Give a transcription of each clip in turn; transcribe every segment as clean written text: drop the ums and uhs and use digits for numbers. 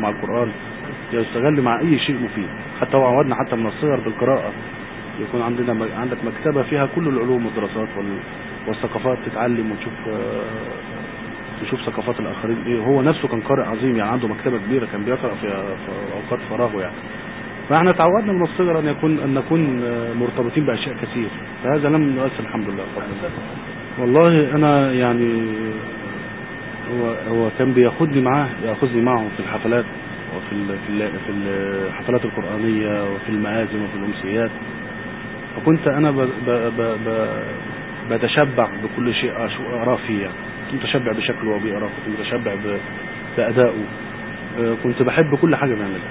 مع القرآن، يستغل مع أي شيء مفيد. حتى هو عودنا حتى من الصغر بالقراءة، يكون عندك مكتبة فيها كل العلوم والدراسات والثقافات، تتعلم تشوف ثقافات الآخرين إيه. هو نفسه كان قارئ عظيم، يعني عنده مكتبة كبيرة كان بيقرأ في أوقات فراغه يعني. فاحنا تعودنا من الصغر أن نكون مرتبطين بأشياء كثير، فهذا لم يؤثر الحمد لله. والله أنا يعني هو كان ياخذني معه في الحفلات، وفي الحفلات القرآنية، وفي المآذن، وفي الأمسيات. فكنت أنا بتشبع بكل شيء أراه فيه يعني. كنت متشبع بشكله وبيقرأ، كنت متشبع بأدائه، كنت بحب كل حاجة بيعملها.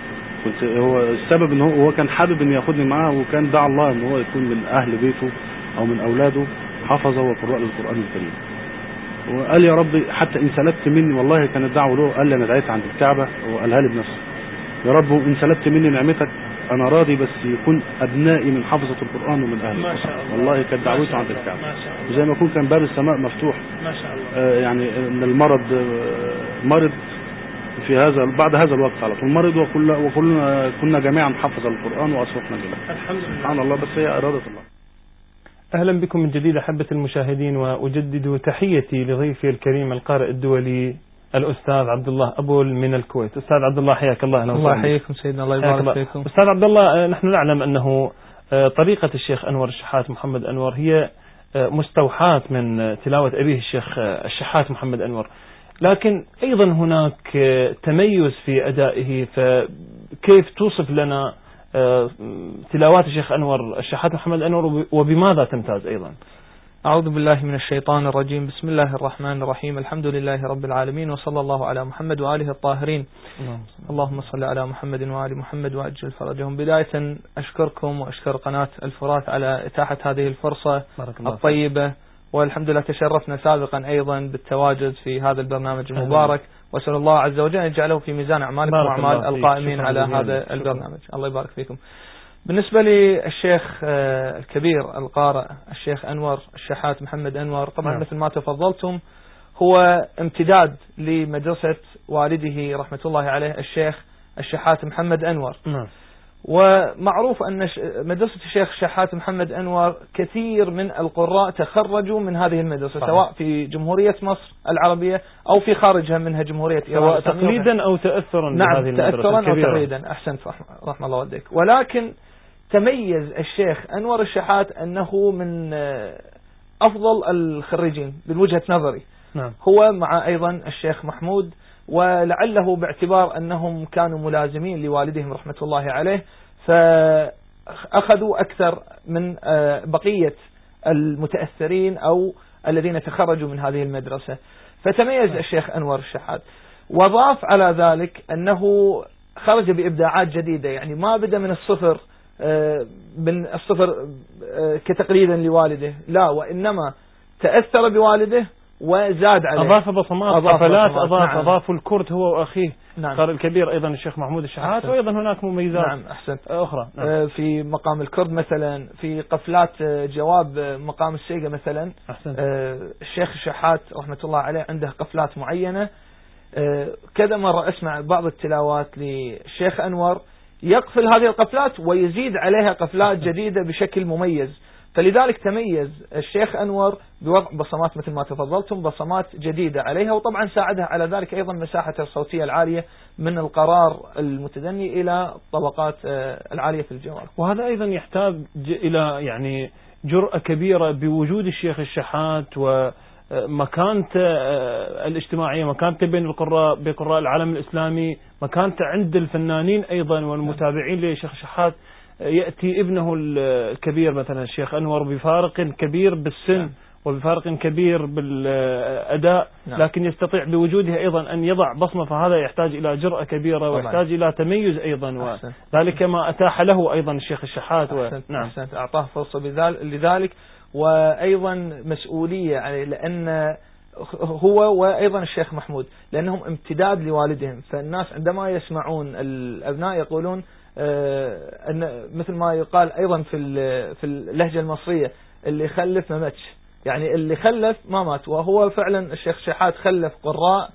هو السبب ان هو كان حابب ان ياخدني معاه، وكان دعا الله ان هو يكون من اهل بيته او من اولاده حفظه وقراء للقرآن الكريم. وقال يا رب حتى ان سلبت مني، والله كانت دعوه له، قال لي انا دعيت عند الكعبة وقالها لي بنفسه، يا رب ان سلبت مني نعمتك انا راضي، بس يكون ابنائي من حفظة القرآن ومن اهل ما شاء الله. والله كانت دعوته عند الكعبة، زي ما يكون كان باب السماء مفتوح. ما شاء الله. يعني ان المرض مرض في بعد هذا الوقت على طول مرض، وكلنا كنا جميعا حفظ القرآن وأصواتنا جميعا. الحمد لله. سبحان الله، بس هي إرادة الله. أهلا بكم من جديد أحبة المشاهدين، وأجدد تحيتي لضيفي الكريم القارئ الدولي الأستاذ عبد الله أبول من الكويت. أستاذ عبد الله حياك الله. الله يحييكم سيدنا، الله يبارك فيكم. أستاذ عبد الله، نحن نعلم أنه طريقة الشيخ أنور الشحات محمد أنور هي مستوحاة من تلاوة أبيه الشيخ الشحات محمد أنور، لكن أيضا هناك تميز في أدائه. فكيف توصف لنا تلاوات الشيخ أنور الشحات محمد أنور، وبماذا تمتاز أيضا؟ أعوذ بالله من الشيطان الرجيم. بسم الله الرحمن الرحيم. الحمد لله رب العالمين، وصلى الله على محمد وآله الطاهرين. اللهم صل على محمد وآل محمد وأجل فرجهم. بداية أشكركم وأشكر قناة الفرات على إتاحة هذه الفرصة الطيبة، والحمد لله تشرفنا سابقا أيضا بالتواجد في هذا البرنامج المبارك، وأسأل الله عز وجل أن يجعله في ميزان أعمالكم وأعمال القائمين على هذا البرنامج. الله يبارك فيكم. بالنسبة للشيخ الكبير القارئ الشيخ أنور الشحات محمد أنور، طبعا مثل ما تفضلتم هو امتداد لمدرسة والده رحمة الله عليه الشيخ الشحات محمد أنور. ومعروف أن مدرسة الشيخ الشحات محمد أنور كثير من القراء تخرجوا من هذه المدرسة، سواء في جمهورية مصر العربية أو في خارجها منها جمهورية إيران، سواء تقليدا أو تأثرا. نعم، تأثرا أو تقليدا. أحسنت، رحمة الله والديك. ولكن تميز الشيخ أنور الشحات أنه من أفضل الخريجين من وجهة نظري. هو مع أيضا الشيخ محمود، ولعله باعتبار أنهم كانوا ملازمين لوالدهم رحمة الله عليه، فأخذوا أكثر من بقية المتأثرين أو الذين تخرجوا من هذه المدرسة. فتميز الشيخ أنور الشحات، وضاف على ذلك أنه خرج بإبداعات جديدة، يعني ما بدأ من الصفر كتقليدا لوالده، لا، وإنما تأثر بوالده وزاد عليه، أضاف بصمات، حفلات، أضاف الكرد هو وأخيه القارئ الكبير أيضا الشيخ محمود الشحات، وأيضا هناك مميزات أخرى. في مقام الكرد مثلا، في قفلات جواب مقام السيقة مثلا، الشيخ الشحات رحمة الله عليه عنده قفلات معينة. كذا مرة أسمع بعض التلاوات للشيخ أنور يقفل هذه القفلات ويزيد عليها قفلات جديدة بشكل مميز. فلذلك تميز الشيخ أنور بوضع بصمات مثل ما تفضلتم، بصمات جديدة عليها، وطبعا ساعدها على ذلك أيضا مساحته الصوتية العالية من القرار المتدني إلى الطبقات العالية في الجوال. وهذا أيضا يحتاج إلى يعني جرأة كبيرة بوجود الشيخ الشحات ومكانته الاجتماعية، مكانته بين القراء بقراء العالم الإسلامي، مكانته عند الفنانين أيضا والمتابعين للشيخ الشحات. يأتي ابنه الكبير مثلا الشيخ أنور بفارق كبير بالسن وبفارق كبير بالأداء، لكن يستطيع بوجوده أيضا أن يضع بصمة، فهذا يحتاج إلى جرأة كبيرة ويحتاج إلى تميز أيضا، وذلك ما أتاح له أيضا الشيخ الشحات. نعم، أعطاه فرصة لذلك، وأيضا مسؤولية يعني، لأن هو وأيضا الشيخ محمود لأنهم امتداد لوالدهم. فالناس عندما يسمعون الأبناء يقولون أن مثل ما يقال أيضا في اللهجة المصرية، اللي خلف ما ماتش، يعني اللي خلف ما مات. وهو فعلا الشيخ شحات خلف قراء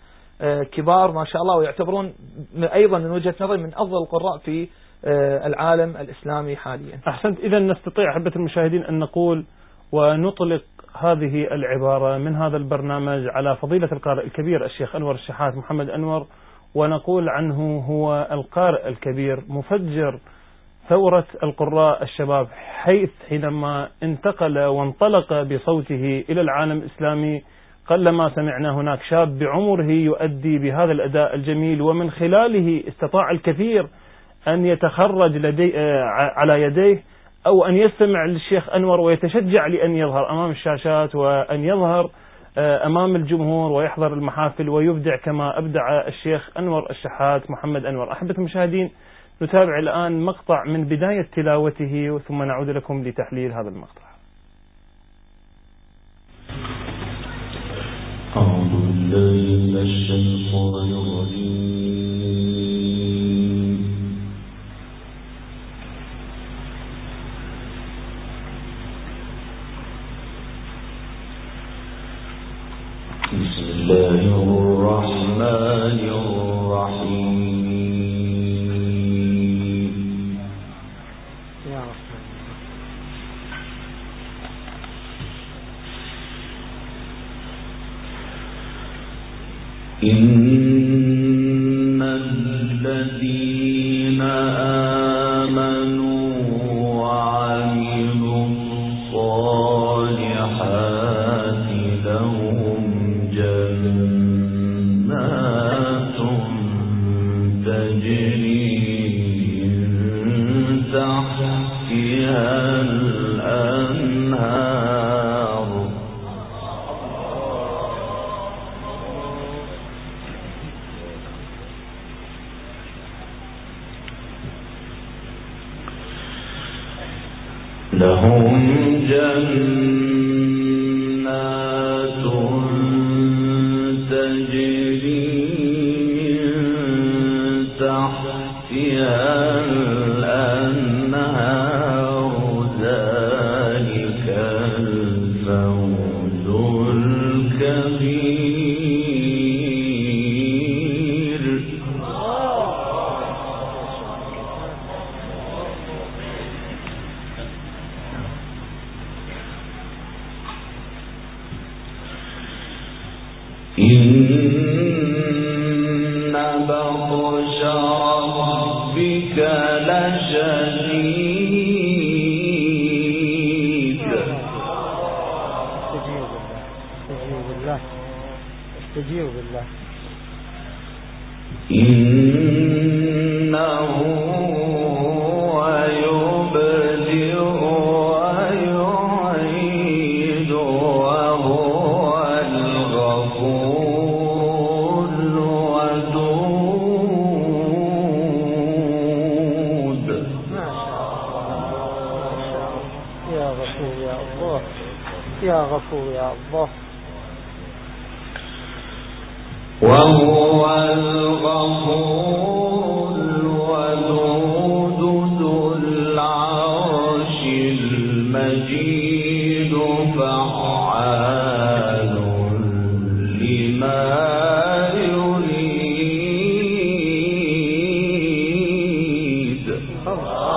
كبار ما شاء الله، ويعتبرون أيضا من وجهة نظري من أفضل القراء في العالم الإسلامي حاليا. أحسنت. إذا نستطيع أحبة المشاهدين أن نقول ونطلق هذه العبارة من هذا البرنامج على فضيلة القارئ الكبير الشيخ أنور الشحات محمد أنور، ونقول عنه هو القارئ الكبير مفجر ثورة القراء الشباب، حيث حينما انتقل وانطلق بصوته إلى العالم الإسلامي قلما سمعنا هناك شاب بعمره يؤدي بهذا الأداء الجميل، ومن خلاله استطاع الكثير أن يتخرج على يديه أو أن يستمع للشيخ أنور ويتشجع لأن يظهر أمام الشاشات وأن يظهر أمام الجمهور ويحضر المحافل ويبدع كما أبدع الشيخ أنور الشحات محمد أنور. أحبة المشاهدين، نتابع الآن مقطع من بداية تلاوته ثم نعود لكم لتحليل هذا المقطع. أعوذ بالله من الشيطان الرجيم. بسم الله الرحمن الرحيم. إن الذين آمنوا وعملوا الصالحات لهم جنات تجري من تحتها الأنهار لهم جنات تجري من تحتها الأنهار ذلك الفوز الكبير. إن بطش ربك لشديد. استجيب بالله. إنه يبدئ ويعيد وهو الغفور الودود. يا غفور يا الله، يا غفور يا الله. وهو الغفور الودود ذو العرش المجيد فعال لما يريد. ما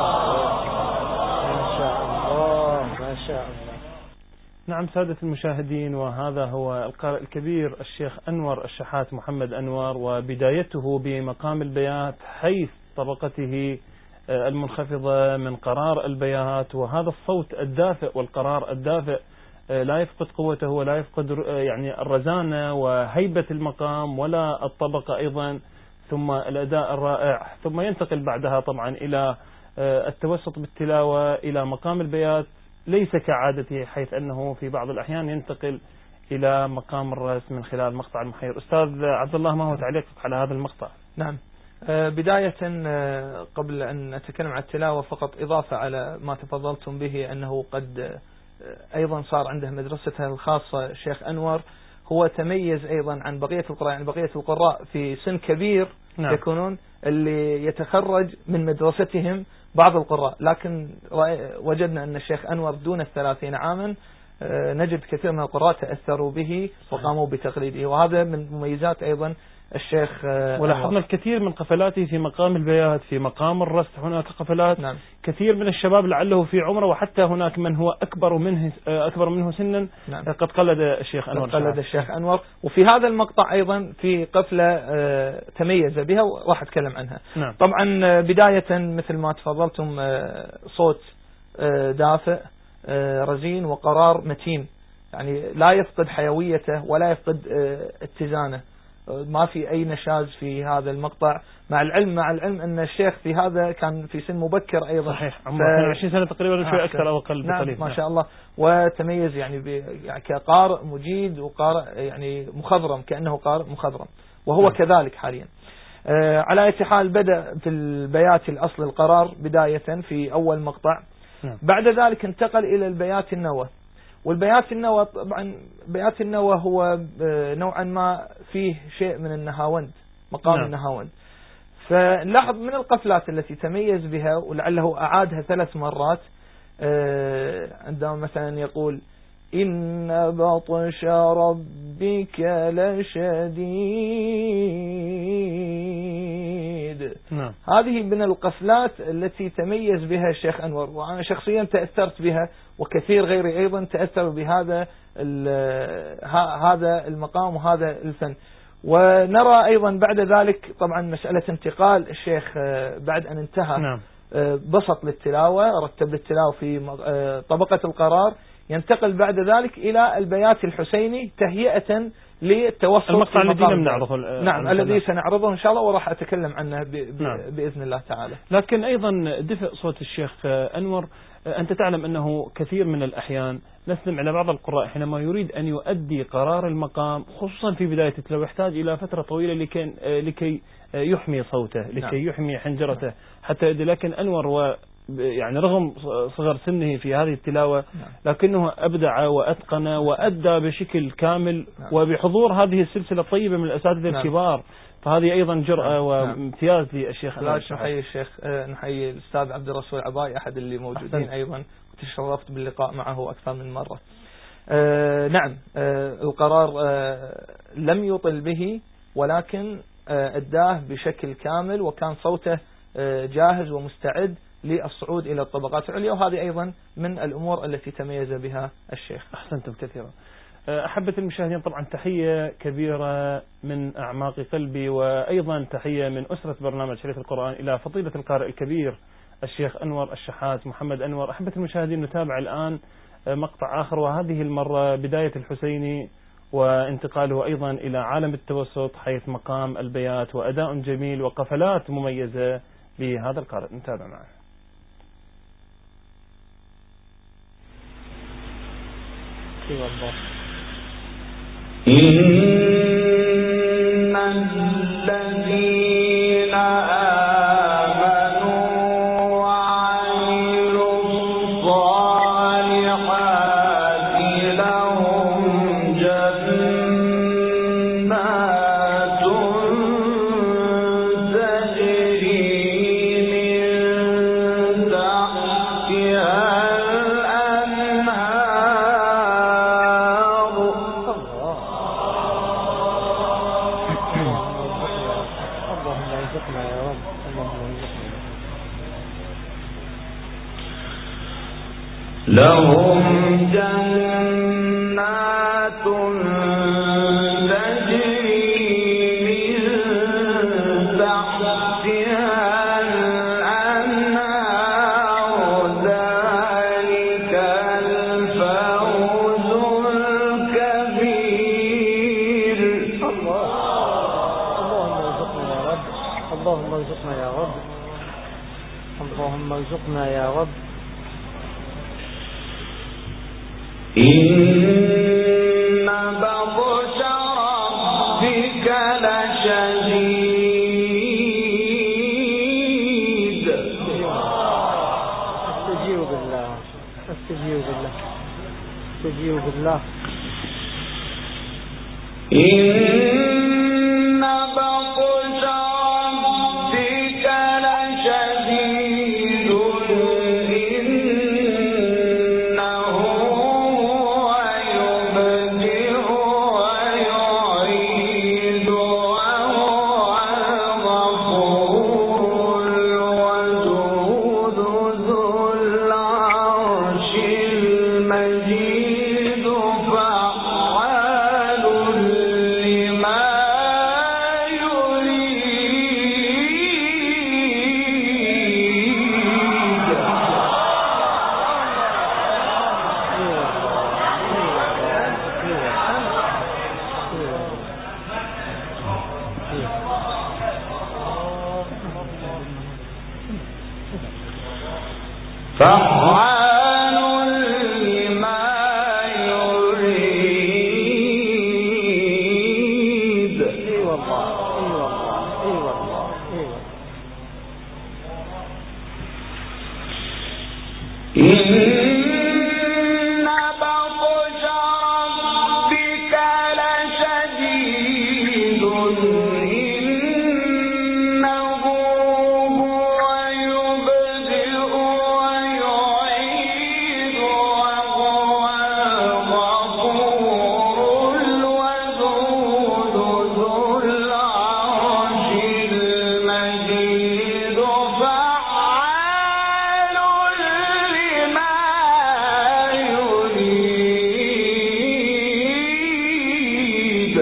شاء الله ما شاء الله. نعم سادة المشاهدين، وهذا هو القارئ الكبير الشيخ أنور الشحات محمد أنور، وبدايته بمقام البيات حيث طبقته المنخفضة من قرار البيات، وهذا الصوت الدافئ والقرار الدافئ لا يفقد قوته ولا يفقد يعني الرزانة وهيبة المقام ولا الطبقة أيضا، ثم الأداء الرائع، ثم ينتقل بعدها طبعا إلى التوسط بالتلاوة إلى مقام البيات ليس كعادته، حيث أنه في بعض الأحيان ينتقل إلى مقام الرأس من خلال مقطع المحير. أستاذ عبد الله، ما هو تعليقك على هذا المقطع؟ نعم، بداية قبل أن أتكلم عن التلاوة فقط إضافة على ما تفضلتم به، أنه قد أيضا صار عنده مدرسته الخاصة الشيخ أنور، هو تميز أيضا عن بقية القراء، يعني بقية القراء في سن كبير نعم. يكونون اللي يتخرج من مدرستهم بعض القراء، لكن وجدنا أن الشيخ أنور دون 30 عاما نجد كثير من القراء تأثروا به وقاموا بتقليده، وهذا من مميزات أيضا الشيخ ولاحظنا الكثير من قفلاته في مقام البيات، في مقام الرست هناك قفلات. نعم. كثير من الشباب لعله في عمره، وحتى هناك من هو أكبر منه سنا. نعم. قد قلد الشيخ أنور. قلد الشيخ أنور. وفي هذا المقطع أيضا في قفلة تميز بها وراح أتكلم عنها. نعم. طبعا بداية مثل ما تفضلتم صوت دافئ رزين وقرار متين، يعني لا يفقد حيويته ولا يفقد اتزانه، ما في أي نشاز في هذا المقطع، مع العلم أن الشيخ في هذا كان في سن مبكر أيضا. صحيح، عمره 20 سنة تقريبا، شوي أكثر أو أقل نعم بقليل. ما شاء الله. وتميز يعني كقارئ مجيد وقارئ يعني مخضرم، كأنه قارئ مخضرم، وهو كذلك حاليا. على أي حال بدأ في البيات الأصل القرار بداية في أول مقطع. بعد ذلك انتقل إلى البيات النوى. والبيات النوى طبعا بيات النوى هو نوعا ما فيه شيء من النهاوند، مقام النهاوند. فنلاحظ من القفلات التي تميز بها ولعله أعادها 3 مرات، عندما مثلا يقول إن بطش ربك لشديد. هذه من القفلات التي تميز بها الشيخ أنور، وأنا شخصيا تأثرت بها، وكثير غيري أيضا تأثر بهذا هذا المقام وهذا الفن. ونرى أيضا بعد ذلك طبعا مسألة انتقال الشيخ بعد أن انتهى بسط للتلاوة، رتب للتلاوة في طبقة القرار، ينتقل بعد ذلك إلى البيات الحسيني تهيئة للتوسط. المقطع الذي لم نعرضه. نعم، الذي سنعرضه إن شاء الله وراح أتكلم عنه بإذن الله تعالى. لكن أيضا دفء صوت الشيخ أنور، أنت تعلم أنه كثير من الأحيان نسمع إلى بعض القراء حينما يريد أن يؤدي قرار المقام خصوصا في بداية التلاوة يحتاج إلى فترة طويلة لكي يحمي صوته، لكي يحمي حنجرته حتى يؤدي. لكن أنور يعني رغم صغر سنه في هذه التلاوة لكنه أبدع وأتقن وأدى بشكل كامل وبحضور هذه السلسلة الطيبة من الأساتذة الكبار. فهذه أيضا جرأة وامتياز للشيخ. نحيي الشيخ، نحيي الأستاذ عبد الرسول عباي أحد اللي موجودين أيضا، وتشرفت باللقاء معه أكثر من مرة. نعم، القرار لم يطل به ولكن أداه بشكل كامل، وكان صوته جاهز ومستعد للصعود إلى الطبقات العليا، وهذه أيضا من الأمور التي تميز بها الشيخ. أحسنتم كثيرا. أحبة المشاهدين، طبعا تحية كبيرة من أعماق قلبي، وأيضا تحية من أسرة برنامج شريط القرآن إلى فضيلة القارئ الكبير الشيخ أنور الشحات محمد أنور. أحبة المشاهدين، نتابع الآن مقطع آخر، وهذه المرة بداية الحسيني وانتقاله أيضا إلى عالم التوسط حيث مقام البيات وأداء جميل وقفلات مميزة لهذا القارئ. نتابع معه. إن الذين آمنوا وعملوا الصالحات لهم جنات تجري من تحتها لهم جنات تجري من تحتها الأنهار ذلك الفوز الكبير. اللهم ارزقنا يا رب، اللهم ارزقنا يا رب. إن بطش ربك لشديد. استجيب بالله، استجيب بالله، استجيب بالله. إن بطش ربك لشديد إنه فعال لما يريد. اي والله اي والله اي والله اي والله. إن بطش ربك لشديد إنه هو يبدئ ويعيد وهو الغفور الودود ذو العرش المجيد فعال لما يريد.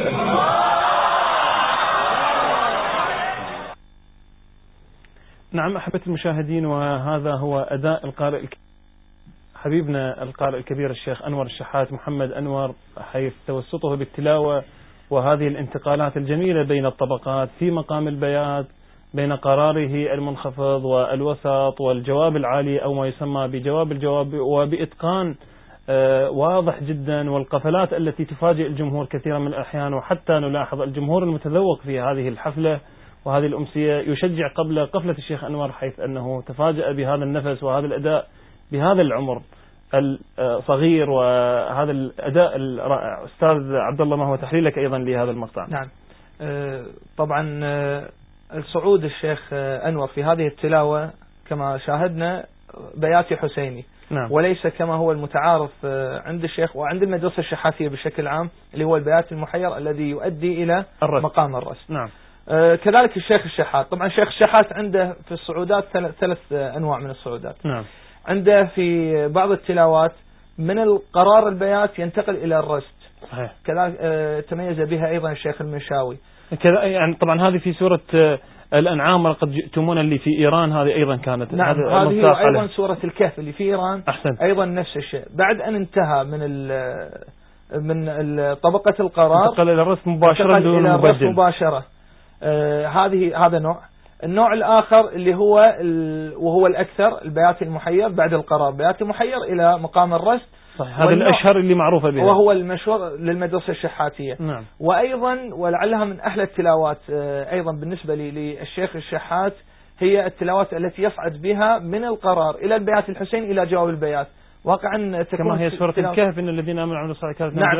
نعم أحبة المشاهدين، وهذا هو أداء القارئ حبيبنا القارئ الكبير الشيخ أنور الشحات محمد أنور، حيث توسطه بالتلاوة وهذه الانتقالات الجميلة بين الطبقات في مقام البيات، بين قراره المنخفض والوسط والجواب العالي أو ما يسمى بجواب الجواب، وبإتقان واضح جدا، والقفلات التي تفاجئ الجمهور كثيرا من الأحيان. وحتى نلاحظ الجمهور المتذوق في هذه الحفلة وهذه الأمسية يشجع قبل قفلة الشيخ أنور، حيث أنه تفاجأ بهذا النفس وهذا الأداء بهذا العمر الصغير وهذا الأداء الرائع. أستاذ عبد الله، ما هو تحليلك أيضا لهذا المقطع؟ نعم، طبعا الصعود الشيخ أنور في هذه التلاوة كما شاهدنا بياتي حسيني، نعم. وليس كما هو المتعارف عند الشيخ وعند المدرسة الشحاتية بشكل عام اللي هو البيات المحير الذي يؤدي إلى مقام الرسم. نعم. كذلك الشيخ الشحات، طبعا الشيخ الشحات عنده في الصعودات ثلاث أنواع من الصعودات. نعم. عنده في بعض التلاوات من القرار البيات ينتقل إلى الرست، صحيح. كذلك تميز بها أيضا الشيخ المنشاوي. كذا يعني طبعا هذه في سورة الأنعام ولقد جئتمونا اللي في إيران، هذه أيضا كانت. نعم، هذه أيضا سورة الكهف اللي في إيران. أحسن. أيضا نفس الشيء، بعد أن انتهى من طبقة القرار انتقل إلى الرسم مباشرة دون مبدل مباشرة. هذا نوع. النوع الآخر اللي هو وهو الأكثر البيات المحير بعد القرار، بيات المحير إلى مقام الرست. صحيح. هذا الأشهر اللي معروفة بها وهو المشهور للمدرسة الشحاتية. نعم. وأيضا ولعلها من أحلى التلاوات أيضا بالنسبة لي للشيخ الشحات هي التلاوات التي يصعد بها من القرار إلى البيات الحسين إلى جواب البيات، واقعا كما هي سورة الكهف إن الذين آمنوا وعملوا الصالحات. نعم.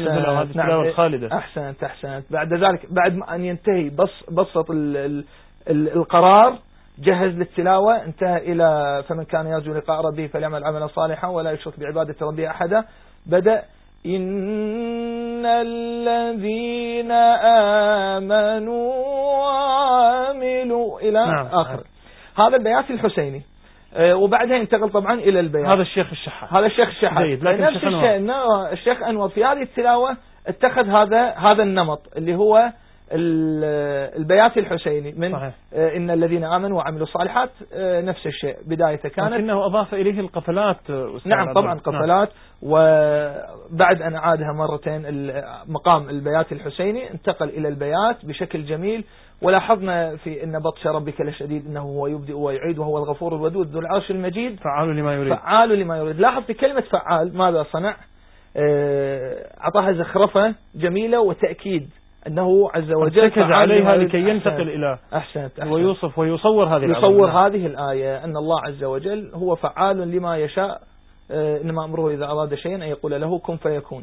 أحسنت. بعد ذلك بعد ما أن ينتهي بسط القرار جهز للتلاوة، انتهى إلى فمن كان يرجو لقاء ربه فليعمل عملا صالحا ولا يشرك بعبادة ربه أحدا. بدأ إن الذين آمنوا وعملوا إلى آخر. هذا البيات الحسيني. وبعدها ينتقل طبعا إلى البيات. هذا الشيخ الشحات. نفس الشيء. الشيخ أنور في هذه التلاوة اتخذ هذا النمط اللي هو البيات الحسيني من صحيح. إن الذين آمنوا وعملوا الصالحات نفس الشيء بدايته كانت، لكنه أضاف إليه القفلات. نعم طبعا قفلات. وبعد أن أعادها مرتين مقام البيات الحسيني انتقل إلى البيات بشكل جميل. ولاحظنا في إن بطش ربك لشديد إنه هو يبدئ ويعيد وهو الغفور الودود ذو العرش المجيد فعال لما يريد. لاحظ في كلمة فعال ماذا صنع؟ أعطاها زخرفة جميلة وتأكيد أنه عز وجل ركز عليها لكي ينتقل إلى أحسنت. ويوصف ويصور هذه الآية أن الله عز وجل هو فعال لما يشاء، إنما أمره إذا أراد شيئا أن يقول له كن فيكون.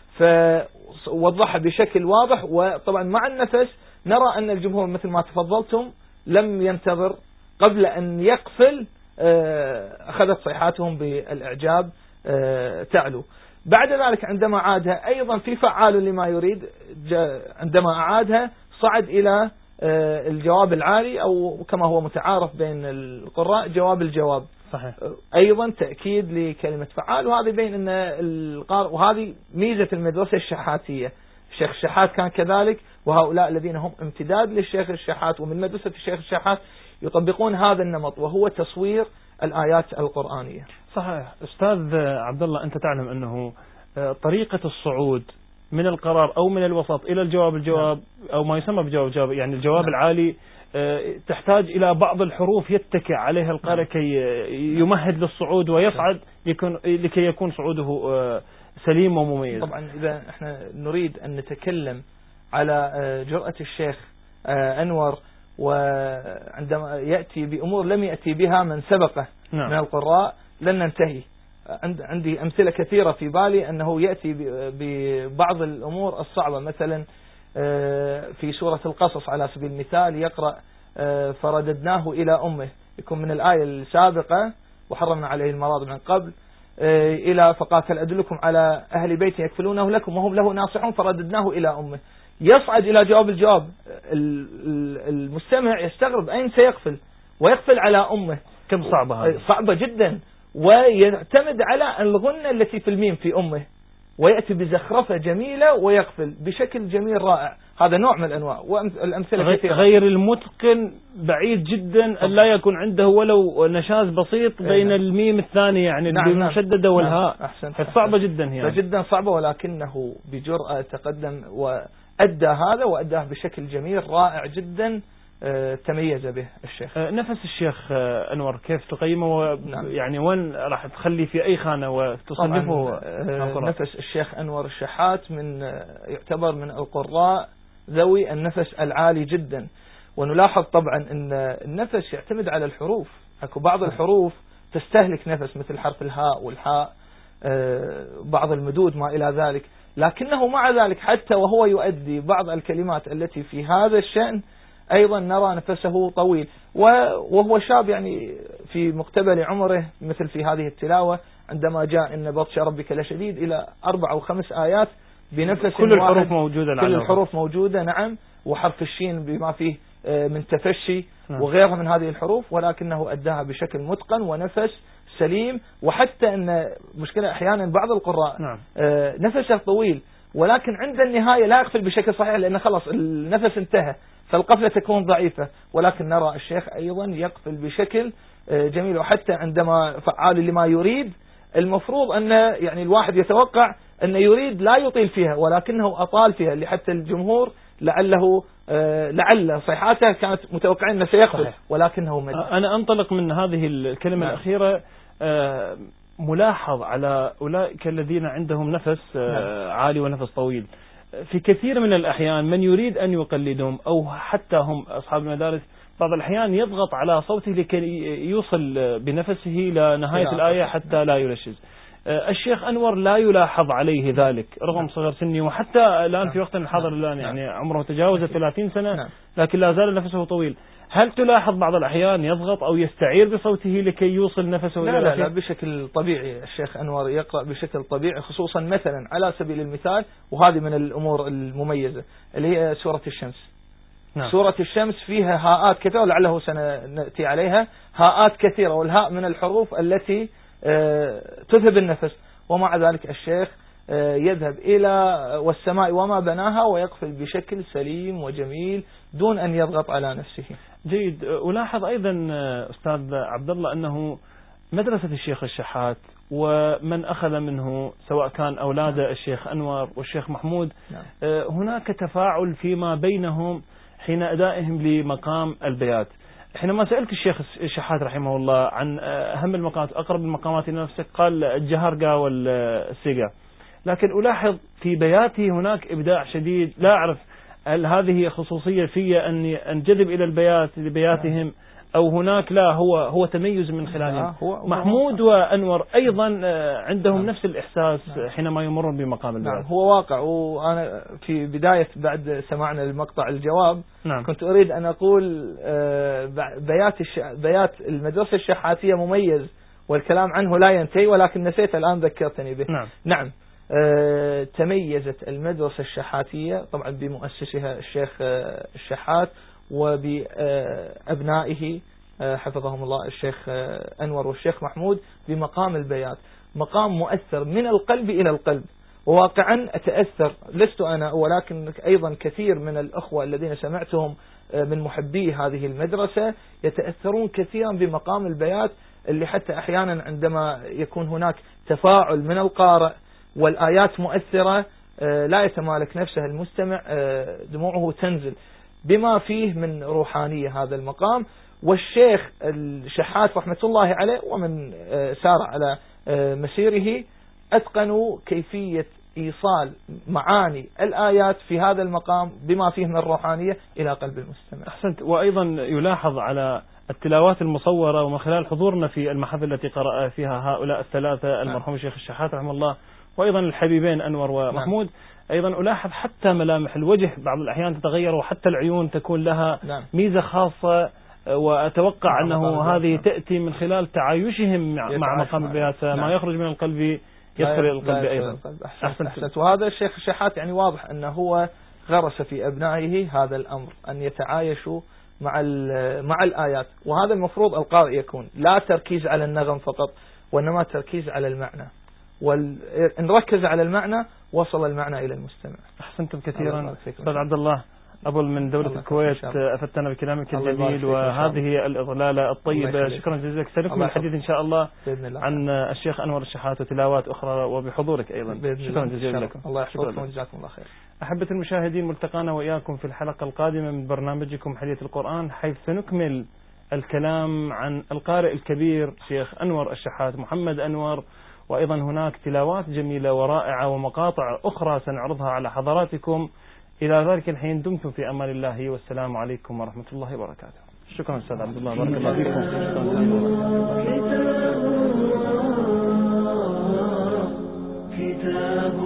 فوضحها بشكل واضح. وطبعا مع النفس نرى أن الجمهور مثل ما تفضلتم لم ينتظر قبل أن يقفل، أخذت صيحاتهم بالإعجاب تعلو. بعد ذلك عندما عادها أيضا في فعال لما يريد، عندما أعادها صعد إلى الجواب العالي أو كما هو متعارف بين القراء جواب الجواب. صحيح. أيضا تأكيد لكلمة فعال. وهذا يبين أن القارئ، وهذه ميزة المدرسة الشحاتية. الشيخ الشحات كان كذلك، وهؤلاء الذين هم امتداد للشيخ الشحات ومن مدرسة الشيخ الشحات يطبقون هذا النمط وهو تصوير الآيات القرآنية. صحيح. أستاذ عبد الله، أنت تعلم أنه طريقة الصعود من القرار أو من الوسط إلى الجواب أو ما يسمى بجواب يعني الجواب العالي تحتاج إلى بعض الحروف يتكئ عليها القارئ كي يمهد للصعود ويصعد لكي يكون صعوده سليم ومميز. طبعا إذا احنا نريد أن نتكلم على جرأة الشيخ أنور وعندما يأتي بأمور لم يأتي بها من سبقه من القراء لن ننتهي. عندي أمثلة كثيرة في بالي أنه يأتي ببعض الأمور الصعبة، مثلا في سورة القصص على سبيل المثال يقرأ فرددناه إلى أمه، يكون من الآية السابقة وحرمنا عليه المراضع من قبل إلى فقاتل أدلكم على أهل بيت يكفلونه لكم وهم له ناصحون فرددناه إلى أمه. يصعد إلى جواب الجواب، المستمع يستغرب أين سيقفل ويقفل على أمه، كم صعبة هذه، صعبة جدا، ويعتمد على الغنة التي في الميم في أمه ويأتي بزخرفة جميلة ويقفل بشكل جميل رائع. هذا نوع من الأنواع والأمثلة كثيرة. غير المتقن بعيد جدا أن لا يكون عنده ولو نشاز بسيط بين الميم الثاني يعني المشددة والهاء. صعبة جدا هي، جدا صعبة، ولكنه بجرأة تقدم وأدى هذا وأداه بشكل جميل رائع جدا تميز به الشيخ. نفس الشيخ أنور كيف تقيمه يعني وين راح تخلي في أي خانة وتصنفه؟ نفس الشيخ أنور الشحات يعتبر من القراء ذوي النفس العالي جدا، ونلاحظ طبعا أن النفس يعتمد على الحروف. أكو بعض الحروف تستهلك نفس مثل حرف الهاء والحاء، بعض المدود ما إلى ذلك، لكنه مع ذلك حتى وهو يؤدي بعض الكلمات التي في هذا الشأن أيضا نرى نفسه طويل وهو شاب يعني في مقتبل عمره، مثل في هذه التلاوة عندما جاء إن بطش ربك لشديد إلى 4 أو 5 آيات بنفس كل الحروف موجودة، كل الحروف موجودة نعم، وحرف الشين بما فيه من تفشي وغيرها من هذه الحروف، ولكنه أداها بشكل متقن ونفس سليم. وحتى أن مشكلة أحيانا بعض القراء نفسه طويل ولكن عند النهاية لا يقفل بشكل صحيح لأن خلاص النفس انتهى فالقفلة تكون ضعيفة، ولكن نرى الشيخ أيضا يقفل بشكل جميل. وحتى عندما فعال لما يريد المفروض أن يعني الواحد يتوقع أن يريد لا يطيل فيها ولكنه أطال فيها، اللي حتى الجمهور لعل صيحاته كانت متوقعين أنه سيقفل ولكنه مد. أنا أنطلق من هذه الكلمة الأخيرة، ملاحظ على أولئك الذين عندهم نفس عالي ونفس طويل. في كثير من الأحيان من يريد أن يقلدهم أو حتى هم أصحاب المدارس بعض الأحيان يضغط على صوته لكي يوصل بنفسه لنهاية الآية حتى لا يرشز. الشيخ أنور لا يلاحظ عليه ذلك رغم صغر سنه، وحتى الآن في وقتنا الحاضر الآن يعني عمره تجاوز 30 سنة لكن لا زال نفسه طويل. هل تلاحظ بعض الأحيان يضغط أو يستعير بصوته لكي يوصل نفسه إلى الأخير؟ لا بشكل طبيعي الشيخ أنور يقرأ بشكل طبيعي، خصوصا مثلا على سبيل المثال وهذه من الأمور المميزة اللي هي سورة الشمس. سورة الشمس فيها هاءات كثيرة ولعله سنأتي عليها، هاءات كثيرة، والهاء من الحروف التي تذهب النفس، ومع ذلك الشيخ يذهب إلى والسماء وما بناها ويقفل بشكل سليم وجميل دون أن يضغط على نفسه. جيد. ألاحظ أيضا أستاذ عبد الله أنه مدرسة الشيخ الشحات ومن أخذ منه سواء كان أولاد الشيخ أنور والشيخ محمود هناك تفاعل فيما بينهم حين أدائهم لمقام البيات. حينما سألت الشيخ الشحات رحمه الله عن أهم المقامات أقرب المقامات إلى نفسك قال الجهرقة والسيقة، لكن ألاحظ في بياته هناك إبداع شديد. لا أعرف هل هذه خصوصية في أني أنجذب إلى البيات لبياتهم أو هناك لا هو تميز من خلالهم. محمود وأنور أيضا عندهم نفس الإحساس حينما يمرون بمقام البيات. هو واقع. وأنا في بداية بعد سمعنا المقطع الجواب كنت أريد أن أقول بيات المدرسة الشحاتية مميز والكلام عنه لا ينتهي، ولكن نسيت الآن ذكرتني به. نعم. تميزت المدرسة الشحاتية طبعا بمؤسسها الشيخ الشحات وبأبنائه حفظهم الله الشيخ أنور والشيخ محمود بمقام البيات، مقام مؤثر من القلب إلى القلب. وواقعا أتأثر لست أنا ولكن أيضا كثير من الأخوة الذين سمعتهم من محبي هذه المدرسة يتأثرون كثيرا بمقام البيات، اللي حتى أحيانا عندما يكون هناك تفاعل من القارئ والآيات مؤثرة لا يتمالك نفسه المستمع، دموعه تنزل بما فيه من روحانية هذا المقام. والشيخ الشحات رحمة الله عليه ومن سار على مسيره أتقنوا كيفية إيصال معاني الآيات في هذا المقام بما فيه من الروحانية إلى قلب المستمع. أحسنت. وأيضا يلاحظ على التلاوات المصورة ومن خلال حضورنا في المحافل التي قرأ فيها هؤلاء الثلاثة، المرحوم الشيخ الشحات رحمه الله وأيضا الحبيبين أنور ومحمود، أيضا ألاحظ حتى ملامح الوجه بعض الأحيان تتغير، وحتى العيون تكون لها ميزة خاصة، وأتوقع أنه هذه تأتي من خلال تعايشهم مع مقام البياسة. ما يخرج من القلب يدخل إلى القلب أيضا. أحسنت. وهذا الشيخ الشحات يعني واضح أنه هو غرس في أبنائه هذا الأمر، أن يتعايشوا مع الآيات. وهذا المفروض القارئ يكون لا تركيز على النغم فقط، وإنما تركيز على المعنى، وإن ركز على المعنى وصل المعنى إلى المستمع. أحسنتم كثيرا أستاذ عبد الله أبو من دولة الكويت، أفتنا بكلامك الجميل وهذه الإضلالة الطيبة. شكرا جزيلا. سنكمل الحديث إن شاء الله عن الشيخ أنور الشحات وتلاوات أخرى وبحضورك أيضا. شكرا جزيلا لكم. الله يحفظكم وجزاكم الله خير. أحبة المشاهدين، ملتقانا وإياكم في الحلقة القادمة من برنامجكم حديث القرآن، حيث سنكمل الكلام عن القارئ الكبير شيخ أنور الشحات محمد أنور، وأيضا هناك تلاوات جميلة ورائعة ومقاطع أخرى سنعرضها على حضراتكم. إلى ذلك الحين دمتم في أمان الله، والسلام عليكم ورحمة الله وبركاته. شكرا أستاذ عبد الله، بارك الله فيكم. كتاب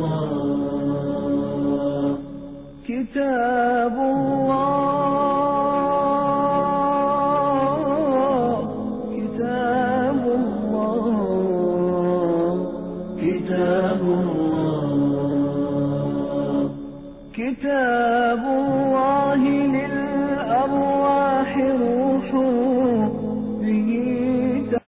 الله كتاب الله كتاب الله كتاب الله كتاب الله